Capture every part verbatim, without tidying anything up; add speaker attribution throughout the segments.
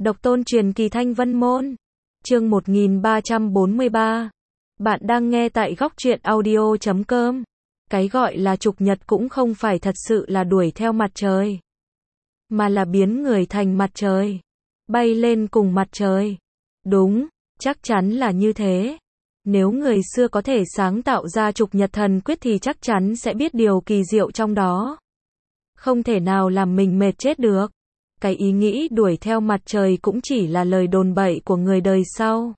Speaker 1: Độc tôn truyền kỳ Thanh Vân Môn. Chương một nghìn ba trăm bốn mươi ba. Bạn đang nghe tại góc truyện audio chấm com. Cái gọi là trục nhật cũng không phải thật sự là đuổi theo mặt trời, mà là biến người thành mặt trời, bay lên cùng mặt trời. Đúng, chắc chắn là như thế. Nếu người xưa có thể sáng tạo ra trục nhật thần quyết thì chắc chắn sẽ biết điều kỳ diệu trong đó. Không thể nào làm mình mệt chết được. Cái ý nghĩ đuổi theo mặt trời cũng chỉ là lời đồn bậy của người đời sau,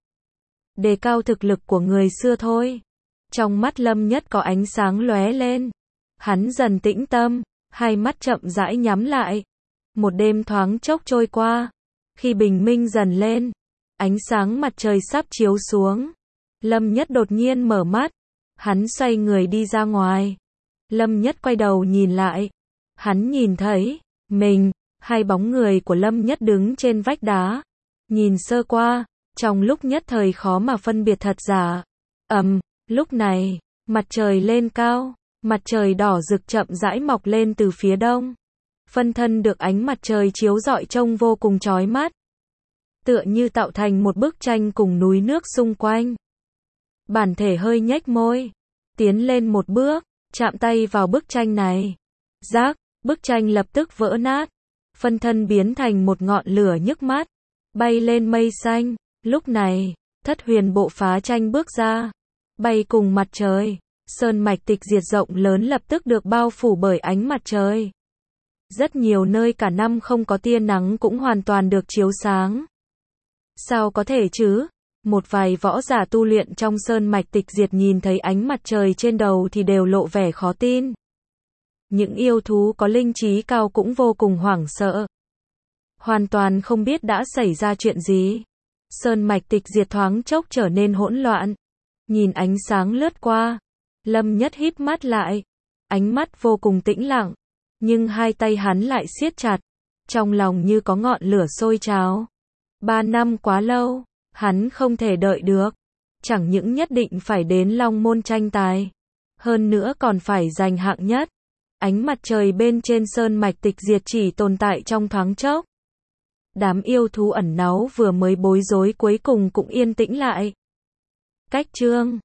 Speaker 1: đề cao thực lực của người xưa thôi. Trong mắt Lâm Nhất có ánh sáng lóe lên. Hắn dần tĩnh tâm, hai mắt chậm rãi nhắm lại. Một đêm thoáng chốc trôi qua. Khi bình minh dần lên, ánh sáng mặt trời sắp chiếu xuống, Lâm Nhất đột nhiên mở mắt. Hắn xoay người đi ra ngoài. Lâm Nhất quay đầu nhìn lại. Hắn nhìn thấy mình, hai bóng người của Lâm Nhất đứng trên vách đá. Nhìn sơ qua, trong lúc nhất thời khó mà phân biệt thật giả. Ầm, lúc này, mặt trời lên cao, mặt trời đỏ rực chậm rãi mọc lên từ phía đông. Phân thân được ánh mặt trời chiếu rọi trông vô cùng chói mắt, tựa như tạo thành một bức tranh cùng núi nước xung quanh. Bản thể hơi nhếch môi, tiến lên một bước, chạm tay vào bức tranh này. Rác, bức tranh lập tức vỡ nát. Phân thân biến thành một ngọn lửa nhức mắt, bay lên mây xanh. Lúc này, Thất Huyền Bộ phá tranh bước ra, bay cùng mặt trời. Sơn mạch tịch diệt rộng lớn lập tức được bao phủ bởi ánh mặt trời. Rất nhiều nơi cả năm không có tia nắng cũng hoàn toàn được chiếu sáng. Sao có thể chứ? Một vài võ giả tu luyện trong sơn mạch tịch diệt nhìn thấy ánh mặt trời trên đầu thì đều lộ vẻ khó tin. Những yêu thú có linh trí cao cũng vô cùng hoảng sợ, hoàn toàn không biết đã xảy ra chuyện gì. Sơn mạch tịch diệt thoáng chốc trở nên hỗn loạn. Nhìn ánh sáng lướt qua, Lâm Nhất híp mắt lại. Ánh mắt vô cùng tĩnh lặng, nhưng hai tay hắn lại siết chặt. Trong lòng như có ngọn lửa sôi trào. Ba năm quá lâu, hắn không thể đợi được. Chẳng những nhất định phải đến Long Môn tranh tài, hơn nữa còn phải giành hạng nhất. Ánh mặt trời bên trên sơn mạch tịch diệt chỉ tồn tại trong thoáng chốc. Đám yêu thú ẩn náu vừa mới bối rối cuối cùng cũng yên tĩnh lại. Cách chương